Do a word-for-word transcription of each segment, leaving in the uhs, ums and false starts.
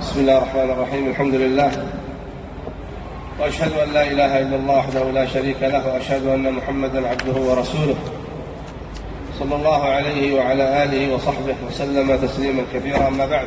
بسم الله الرحمن الرحيم. الحمد لله، وأشهد أن لا إله إلا الله وحده لا شريك له، وأشهد أن محمدًا عبده ورسوله صلى الله عليه وعلى آله وصحبه وسلم تسليمًا كثيرًا. أما بعد،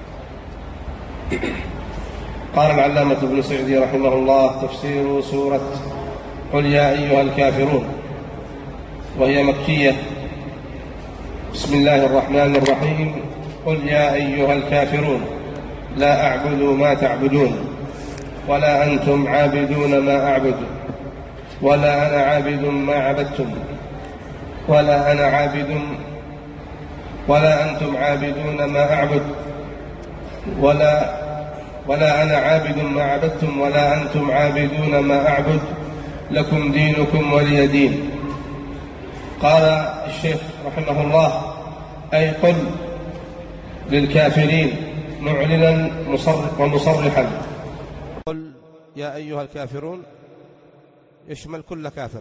قال العلامة ابن سعدي رحمه الله: تفسير سورة قل يا أيها الكافرون، وهي مكية. بسم الله الرحمن الرحيم. قل يا أيها الكافرون لا أعبد ما تعبدون ولا أنتم عابدون ما أعبد ولا أنا عابد ما عبدتم ولا أنا عابد ولا أنتم عابدون ما أعبد ولا ولا أنا عابد ما عبدتم ولا أنتم عابدون ما أعبد لكم دينكم ولي دين. قال الشيخ رحمه الله: أي قل للكافرين معلنا ومصرحا. قل يا أيها الكافرون يشمل كل كافر،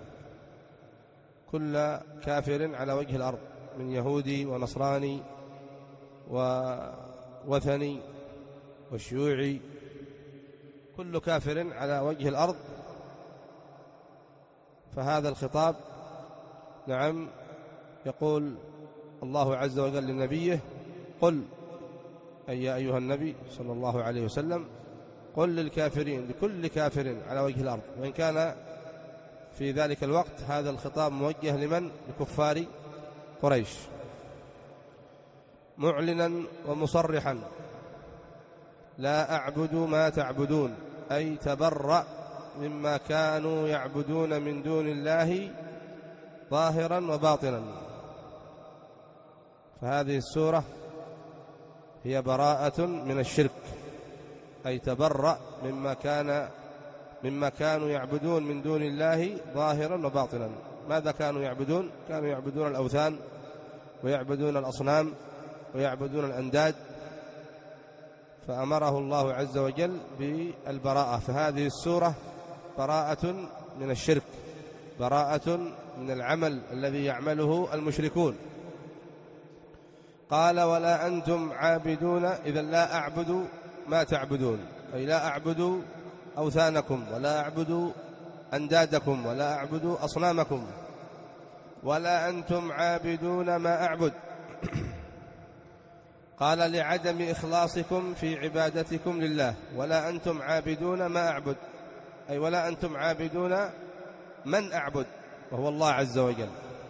كل كافر على وجه الأرض، من يهودي ونصراني ووثني وشيوعي، كل كافر على وجه الأرض. فهذا الخطاب نعم يقول الله عز وجل لنبيه: قل، أي يا أيها النبي صلى الله عليه وسلم، قل للكافرين، لكل كافر على وجه الأرض. وإن كان في ذلك الوقت هذا الخطاب موجه لمن؟ لكفار قريش، معلنا ومصرحا: لا أعبد ما تعبدون، أي تبرأ مما كانوا يعبدون من دون الله ظاهرا وباطنا. فهذه السورة هي براءة من الشرك، أي تبرأ مما كان مما كانوا يعبدون من دون الله ظاهرا وباطنا. ماذا كانوا يعبدون؟ كانوا يعبدون الأوثان ويعبدون الأصنام ويعبدون الأنداد، فأمره الله عز وجل بالبراءة. فهذه السورة براءة من الشرك، براءة من العمل الذي يعمله المشركون. قال: ولا أنتم عابدون، إذا لا أعبد ما تعبدون، أي لا أعبد أوثانكم ولا أعبد أندادكم ولا أعبد أصنامكم، ولا أنتم عابدون ما أعبد. قال: لعدم إخلاصكم في عبادتكم لله، ولا أنتم عابدون ما أعبد، أي ولا أنتم عابدون من أعبد وهو الله عز وجل.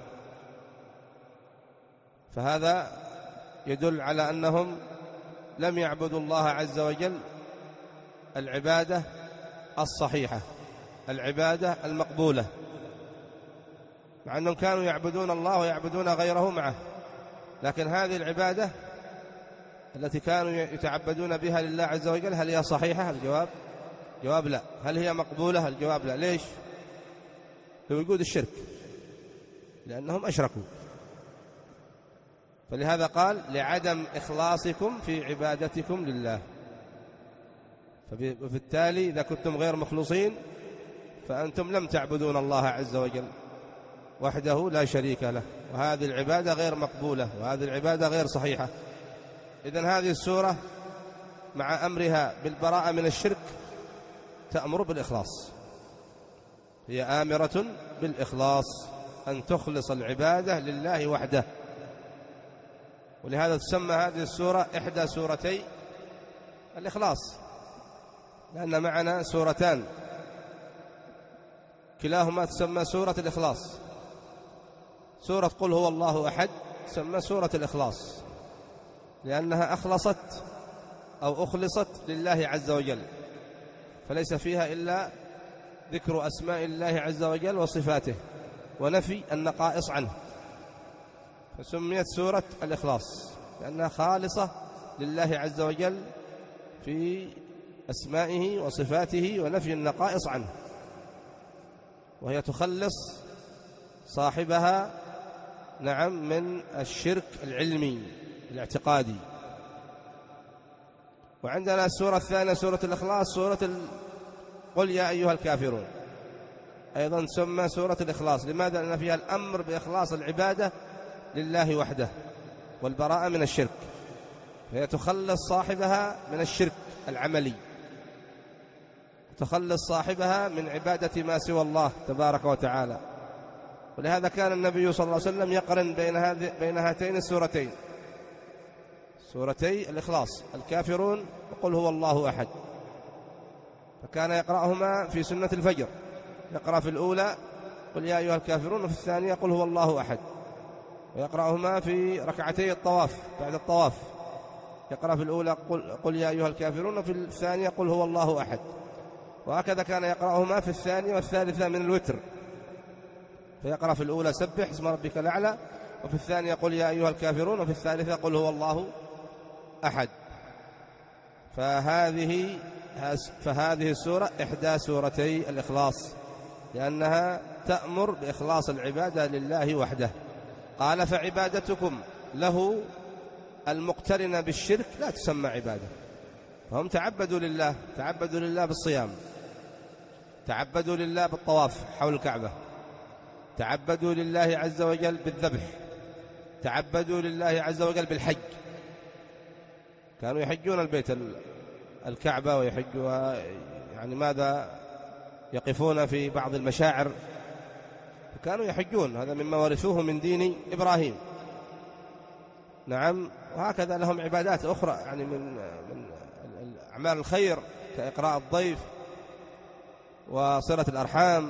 فهذا يدل على أنهم لم يعبدوا الله عز وجل العبادة الصحيحة، العبادة المقبولة، مع أنهم كانوا يعبدون الله ويعبدون غيره معه، لكن هذه العبادة التي كانوا يتعبدون بها لله عز وجل هل هي صحيحة؟ الجواب جواب لا. هل هي مقبولة؟ الجواب لا. ليش؟ لوجود الشرك، لأنهم أشركوا. فلهذا قال: لعدم إخلاصكم في عبادتكم لله. فبالتالي إذا كنتم غير مخلصين فأنتم لم تعبدون الله عز وجل وحده لا شريك له، وهذه العبادة غير مقبولة، وهذه العبادة غير صحيحة. إذن هذه السورة مع أمرها بالبراءة من الشرك تأمر بالإخلاص، هي آمرة بالإخلاص، أن تخلص العبادة لله وحده. ولهذا تسمى هذه السورة إحدى سورتي الإخلاص، لأن معنا سورتان كلاهما تسمى سورة الإخلاص. سورة قل هو الله أحد تسمى سورة الإخلاص، لأنها أخلصت أو أخلصت لله عز وجل، فليس فيها إلا ذكر أسماء الله عز وجل وصفاته ونفي النقائص عنه، فسميت سورة الإخلاص لأنها خالصة لله عز وجل في أسمائه وصفاته ونفي النقائص عنه، وهي تخلص صاحبها نعم من الشرك العلمي الاعتقادي. وعندنا السورة الثانية سورة الإخلاص، سورة ال... قل يا أيها الكافرون، أيضا تسمى سورة الإخلاص. لماذا؟ لأن فيها الأمر بإخلاص العبادة لله وحده والبراءة من الشرك. فهي تخلص صاحبها من الشرك العملي، تخلص صاحبها من عبادة ما سوى الله تبارك وتعالى. ولهذا كان النبي صلى الله عليه وسلم يقرن بين هذه بين هاتين السورتين، سورتي الإخلاص، الكافرون وقل هو الله أحد، فكان يقرأهما في سنة الفجر، يقرأ في الأولى قل يا أيها الكافرون، وفي الثانية قل هو الله أحد، ويقرأهما في ركعتي الطواف بعد الطواف، يقرأ في الأولى قل, قل يا أيها الكافرون، وفي الثانية قل هو الله أحد. وهكذا كان يقرأهما في الثانية والثالثة من الوتر، فيقرأ في الأولى سبح اسم ربك الأعلى، وفي الثانية قل يا أيها الكافرون، وفي الثالثة قل هو الله أحد. فهذه فهذه السورة إحدى سورتي الإخلاص، لأنها تأمر بإخلاص العبادة لله وحده. قال فعبادتكم له المقترنة بالشرك لا تسمى عبادة. فهم تعبدوا لله، تعبدوا لله بالصيام، تعبدوا لله بالطواف حول الكعبة، تعبدوا لله عز وجل بالذبح، تعبدوا لله عز وجل بالحج، كانوا يحجون البيت الكعبة ويحجوا يعني ماذا يقفون في بعض المشاعر، كانوا يحجون، هذا مما ورثوه من دين إبراهيم. نعم. وهكذا لهم عبادات أخرى يعني من من أعمال الخير كإقراء الضيف وصلة الأرحام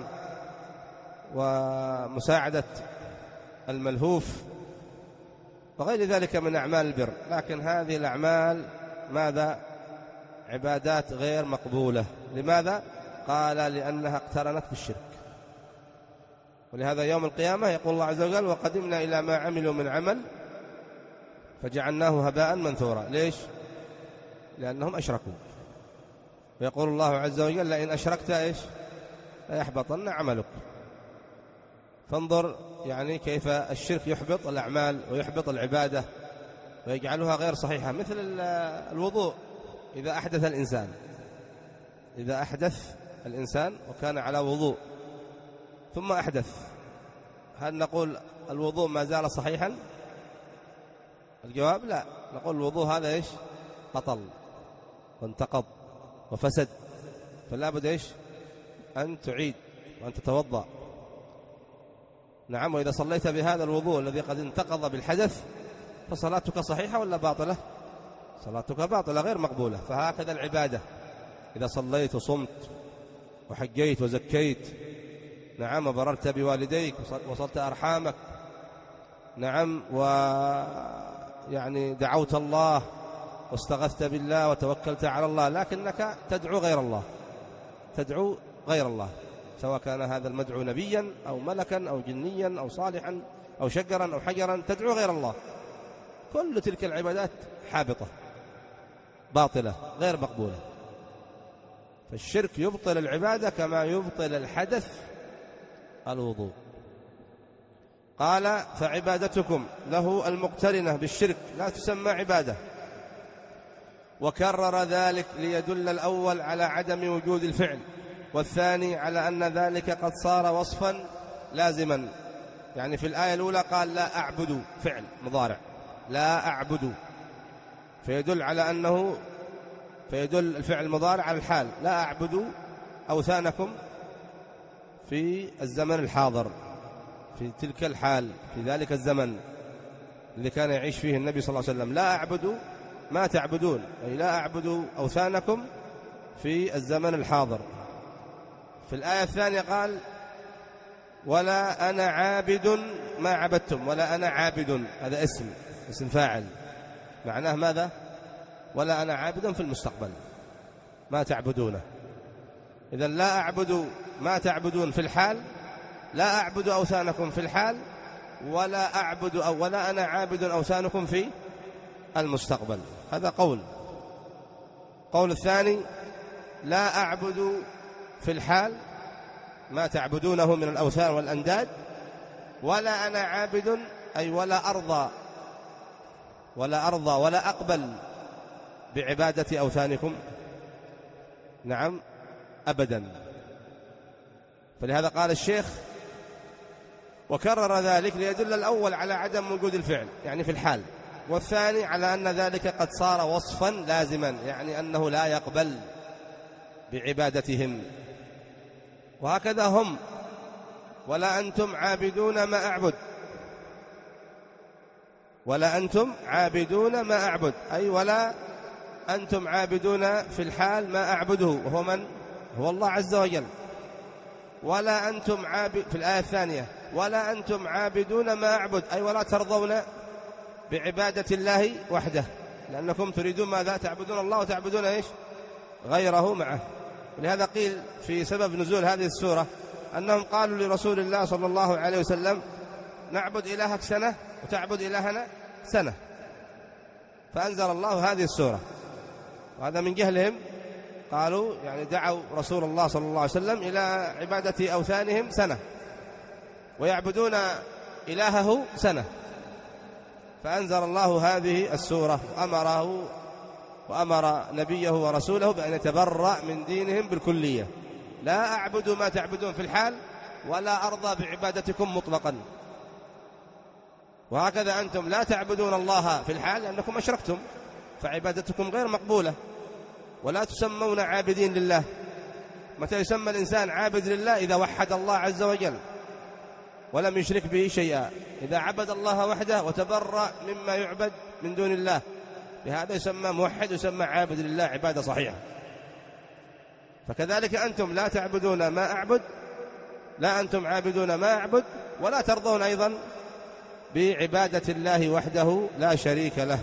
ومساعدة الملهوف وغير ذلك من أعمال البر. لكن هذه الأعمال ماذا؟ عبادات غير مقبولة. لماذا؟ قال لأنها اقترنت بالشرك. ولهذا يوم القيامة يقول الله عز وجل وقدمنا إلى ما عملوا من عمل فجعلناه هباء منثورا. ليش؟ لأنهم أشركوا. ويقول الله عز وجل لئن أشركت إيش؟ ليحبطن عملك. فانظر يعني كيف الشرك يحبط الأعمال ويحبط العبادة ويجعلها غير صحيحة. مثل الوضوء، إذا أحدث الإنسان إذا أحدث الإنسان وكان على وضوء ثم أحدث، هل نقول الوضوء ما زال صحيحا؟ الجواب لا، نقول الوضوء هذا إيش؟ بطل وانتقض وفسد، فلا بد إيش؟ أن تعيد وأن تتوضأ. نعم. وإذا صليت بهذا الوضوء الذي قد انتقض بالحدث فصلاتك صحيحة ولا باطلة؟ صلاتك باطلة غير مقبولة. فهكذا العبادة، إذا صليت وصمت وحجيت وزكيت، نعم، وبررت بوالديك وصلت أرحامك، نعم، ويعني دعوت الله واستغثت بالله وتوكلت على الله، لكنك تدعو غير الله، تدعو غير الله، سواء كان هذا المدعو نبيا أو ملكا أو جنيا أو صالحا أو شجرا أو حجرا، تدعو غير الله. كل تلك العبادات حابطة باطلة غير مقبولة. فالشرك يبطل العبادة كما يبطل الحدث الوضوء. قال فعبادتكم له المقترنة بالشرك لا تسمى عبادة. وكرر ذلك ليدل الأول على عدم وجود الفعل، والثاني على أن ذلك قد صار وصفا لازما. يعني في الآية الأولى قال لا أعبد، فعل مضارع، لا أعبد، فيدل على أنه فيدل الفعل المضارع على الحال، لا أعبد أوثانكم في الزمن الحاضر، في تلك الحال، في ذلك الزمن الذي كان يعيش فيه النبي صلى الله عليه وسلم. لا أعبد ما تعبدون، أي لا أعبد أوثانكم في الزمن الحاضر. في الآية الثانية قال ولا أنا عابد ما عبدتم، ولا أنا عابد، هذا اسم اسم فاعل، معناه ماذا؟ ولا أنا عابد في المستقبل ما تعبدونه. إذن لا أعبد ما تعبدون في الحال، لا أعبد أوثانكم في الحال، ولا أعبد أو ولا أنا عابد أوثانكم في المستقبل. هذا قول. قول الثاني لا أعبد في الحال ما تعبدونه من الأوثان والأنداد، ولا أنا عابد، أي ولا أرضى ولا أرضى ولا أقبل بعبادة أوثانكم، نعم، أبدا. فلهذا قال الشيخ وكرر ذلك ليدل الأول على عدم وجود الفعل، يعني في الحال والثاني على أن ذلك قد صار وصفا لازما، يعني أنه لا يقبل بعبادتهم. وهكذا هم: ولا أنتم عابدون ما أعبد، ولا أنتم عابدون ما أعبد، أي ولا أنتم عابدون في الحال ما أعبده، وهو من؟ هو الله عز وجل. ولا أنتم عابد في الآية الثانية: ولا أنتم عابدون ما أعبد، أي ولا ترضون بعبادة الله وحده، لأنكم تريدون ماذا؟ تعبدون الله وتعبدون إيش؟ غيره معه. ولهذا قيل في سبب نزول هذه السورة أنهم قالوا لرسول الله صلى الله عليه وسلم: نعبد إلهك سنة وتعبد إلهنا سنة، فأنزل الله هذه السورة. وهذا من جهلهم، قالوا يعني دعوا رسول الله صلى الله عليه وسلم إلى عبادة أوثانهم سنة ويعبدون إلهه سنة، فأنزل الله هذه السورة وأمره وأمر نبيه ورسوله بأن يتبرأ من دينهم بالكلية: لا أعبد ما تعبدون في الحال ولا أرضى بعبادتكم مطلقا. وهكذا أنتم لا تعبدون الله في الحال لأنكم أشركتم، فعبادتكم غير مقبولة، ولا تسمون عابدين لله. متى يسمى الإنسان عابد لله؟ إذا وحد الله عز وجل ولم يشرك به شيئا، إذا عبد الله وحده وتبرأ مما يعبد من دون الله، بهذا يسمى موحد، يسمى عابد لله عبادة صحيحة. فكذلك أنتم لا تعبدون ما أعبد، لا أنتم عابدون ما أعبد، ولا ترضون أيضا بعبادة الله وحده لا شريك له.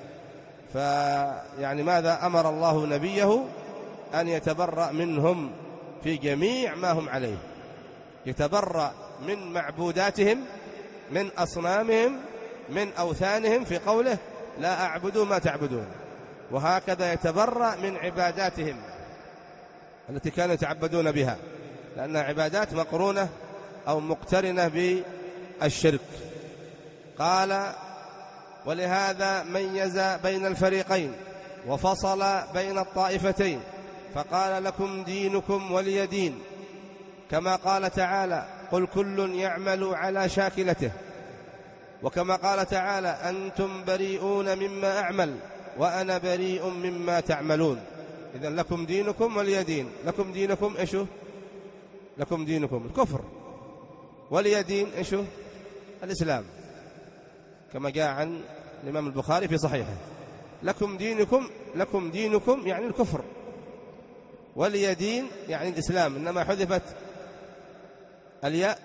فيعني ماذا؟ أمر الله نبيه أن يتبرأ منهم في جميع ما هم عليه، يتبرأ من معبوداتهم، من أصنامهم، من أوثانهم، في قوله: لا أعبد ما تعبدون. وهكذا يتبرأ من عباداتهم التي كانوا يتعبدون بها، لأنها عبادات مقرونة أو مقترنة بالشرك. قال: ولهذا ميز بين الفريقين وفصل بين الطائفتين، فقال: لكم دينكم ولي دين، كما قال تعالى: قل كل يعمل على شاكلته، وكما قال تعالى: أنتم بريئون مما أعمل وأنا بريء مما تعملون. إذن لكم دينكم ولي دين. لكم دينكم إيشو؟ لكم دينكم الكفر، ولي دين إيشو؟ الإسلام، كما جاء عن الإمام البخاري في صحيحه: لكم دينكم، لكم دينكم يعني الكفر، ولي دين يعني الإسلام. إنما حذفت الياء،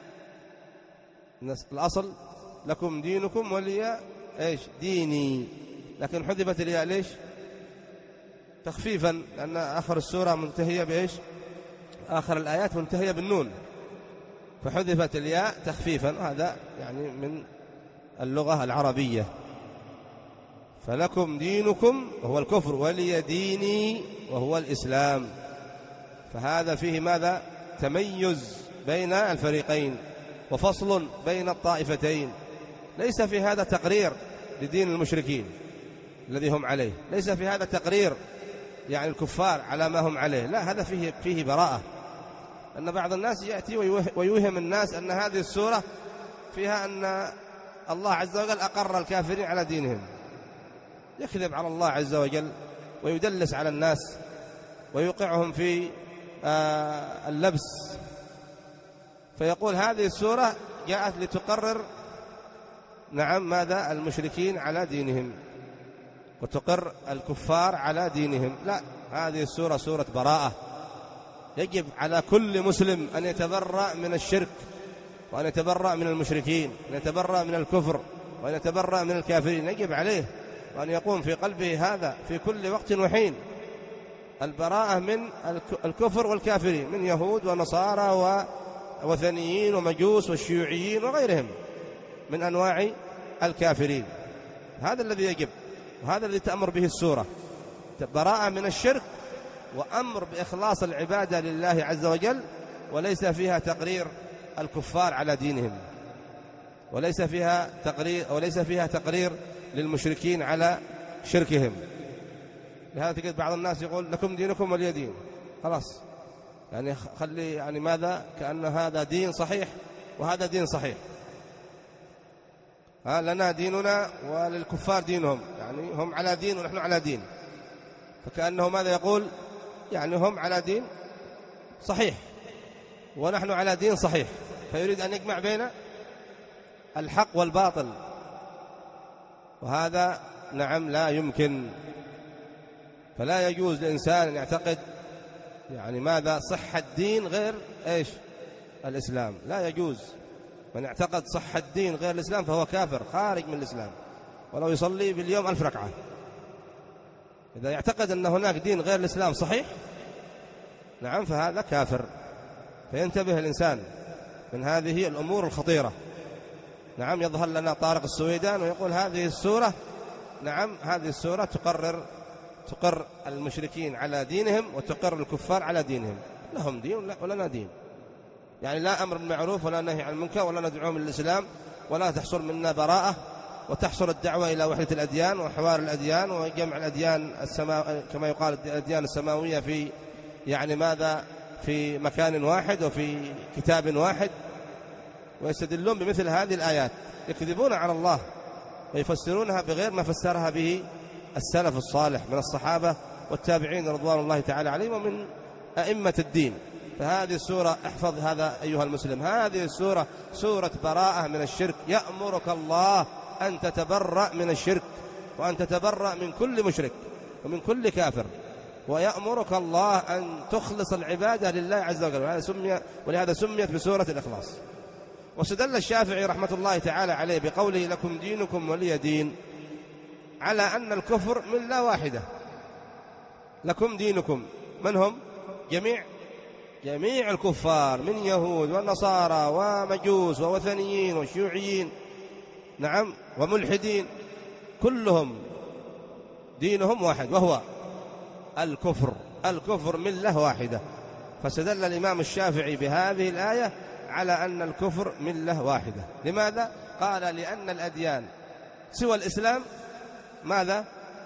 الأصل لكم دينكم ولي إيش؟ ديني، لكن حذفت الياء ليش؟ تخفيفا، لأن آخر السورة منتهية بإيش؟ آخر الآيات منتهية بالنون، فحذفت الياء تخفيفا. هذا يعني من اللغة العربية. فلكم دينكم وهو الكفر، ولي ديني وهو الإسلام. فهذا فيه ماذا؟ تميز بين الفريقين وفصل بين الطائفتين. ليس في هذا تقرير لدين المشركين الذي هم عليه، ليس في هذا تقرير يعني الكفار على ما هم عليه، لا، هذا فيه فيه براءة. أن بعض الناس يأتي ويوهم الناس أن هذه السورة فيها أن الله عز وجل أقر الكافرين على دينهم، يكذب على الله عز وجل ويدلس على الناس ويوقعهم في آه اللبس، فيقول هذه السورة جاءت لتقرر نعم ماذا؟ المشركين على دينهم وتقر الكفار على دينهم. لا، هذه السورة سورة براءة. يجب على كل مسلم أن يتبرأ من الشرك، وأن يتبرأ من المشركين، وأن يتبرأ من الكفر، وأن يتبرأ من الكافرين. يجب عليه وأن يقوم في قلبه هذا في كل وقت وحين، البراءة من الكفر والكافرين، من يهود ونصارى ووثنيين ومجوس والشيوعيين وغيرهم من أنواع الكافرين. هذا الذي يجب، وهذا الذي تأمر به السورة، براءة من الشرك وأمر بإخلاص العبادة لله عز وجل، وليس فيها تقرير الكفار على دينهم، وليس فيها تقرير وليس فيها تقرير للمشركين على شركهم. لهذا تجد بعض الناس يقول لكم دينكم ولي دين، خلاص، يعني خلي يعني ماذا؟ كأن هذا دين صحيح وهذا دين صحيح. ها لنا ديننا وللكفار دينهم، يعني هم على دين ونحن على دين. فكأنه ماذا يقول؟ يعني هم على دين صحيح ونحن على دين صحيح، فيريد أن يجمع بين الحق والباطل، وهذا نعم لا يمكن. فلا يجوز لإنسان أن يعتقد يعني ماذا صحة الدين غير إيش الإسلام، لا يجوز. من اعتقد صحة الدين غير الإسلام فهو كافر خارج من الإسلام، ولو يصلي باليوم ألف ركعة. إذا يعتقد أن هناك دين غير الإسلام صحيح نعم فهذا كافر. فينتبه الإنسان من هذه الأمور الخطيرة. نعم يظهر لنا طارق السويدان ويقول هذه السورة نعم هذه السورة تقرر تقر المشركين على دينهم وتقر الكفار على دينهم، لهم دين ولنا دين، يعني لا أمر بالمعروف ولا نهي عن المنكر ولا ندعوهم للإسلام، ولا تحصل منا براءة، وتحصل الدعوة إلى وحدة الأديان وحوار الأديان وجمع الأديان السماء كما يقال الأديان السماوية في يعني ماذا في مكان واحد وفي كتاب واحد. ويستدلون بمثل هذه الآيات، يكذبون على الله ويفسرونها بغير ما فسرها به السلف الصالح من الصحابة والتابعين رضوان الله تعالى عليهم ومن أئمة الدين. فهذه السورة احفظ هذا أيها المسلم، هذه السورة سورة براءة من الشرك. يأمرك الله أن تتبرأ من الشرك وأن تتبرأ من كل مشرك ومن كل كافر، ويأمرك الله أن تخلص العبادة لله عز وجل، ولهذا سمي ولهذا سميت بسورة الإخلاص. واستدل الشافعي رحمة الله تعالى عليه بقوله لكم دينكم ولي دين على أن الكفر ملة واحدة. لكم دينكم من هم؟ جميع جميع الكفار من يهود والنصارى ومجوس ووثنيين وشيوعيين نعم وملحدين، كلهم دينهم واحد وهو الكفر. الكفر ملة واحدة. فاستدل الإمام الشافعي بهذه الآية على أن الكفر ملة واحدة. لماذا؟ قال لأن الأديان سوى الإسلام ماذا؟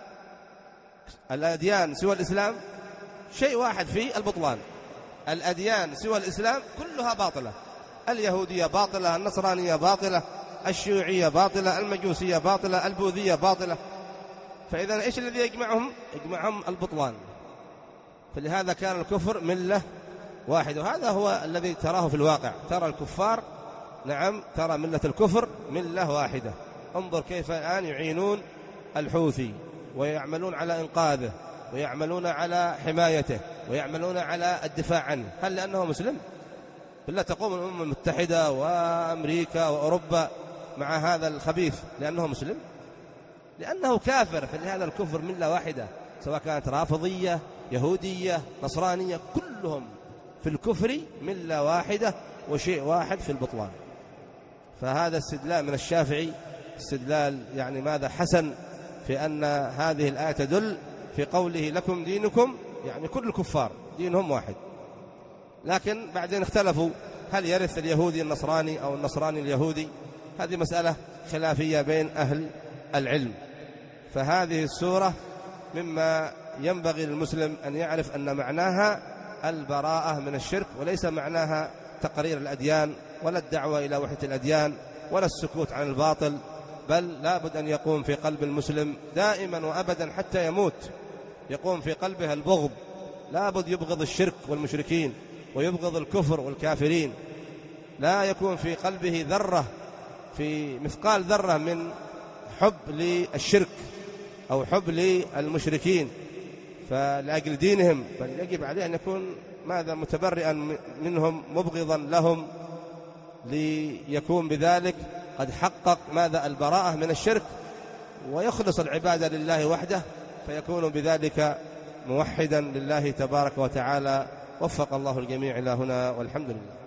الأديان سوى الإسلام شيء واحد في البطلان. الأديان سوى الإسلام كلها باطلة، اليهودية باطلة، النصرانية باطلة، الشيوعية باطلة، المجوسية باطلة، البوذية باطلة. فإذا إيش الذي يجمعهم؟ يجمعهم البطلان. فلهذا كان الكفر ملة واحد، وهذا هو الذي تراه في الواقع. ترى الكفار نعم ترى ملة الكفر ملة واحدة. انظر كيف الآن يعينون الحوثي ويعملون على إنقاذه ويعملون على حمايته ويعملون على الدفاع عنه. هل لأنه مسلم؟ بالله تقوم الأمم المتحدة وأمريكا وأوروبا مع هذا الخبيث لأنه مسلم؟ لأنه كافر. فلهذا الكفر ملة واحدة، سواء كانت رافضية يهودية نصرانية، كلهم في الكفر ملة واحدة وشيء واحد في البطلان. فهذا استدلال من الشافعي استدلال يعني ماذا حسن في أن هذه الآية تدل في قوله لكم دينكم، يعني كل الكفار دينهم واحد. لكن بعدين اختلفوا هل يرث اليهودي النصراني أو النصراني اليهودي، هذه مسألة خلافية بين أهل العلم. فهذه السورة مما ينبغي للمسلم أن يعرف أن معناها البراءة من الشرك، وليس معناها تقرير الأديان ولا الدعوة إلى وحدة الأديان ولا السكوت عن الباطل، بل لا بد أن يقوم في قلب المسلم دائما وأبدا حتى يموت يقوم في قلبه البغض. لا بد يبغض الشرك والمشركين ويبغض الكفر والكافرين. لا يكون في قلبه ذرة في مثقال ذرة من حب للشرك أو حب للمشركين فلأجل دينهم، بل يجب عليه أن يكون ماذا متبرئا منهم مبغضا لهم، ليكون بذلك قد حقق ماذا البراءة من الشرك ويخلص العبادة لله وحده، فيكون بذلك موحدا لله تبارك وتعالى. وفق الله الجميع إلى هنا والحمد لله.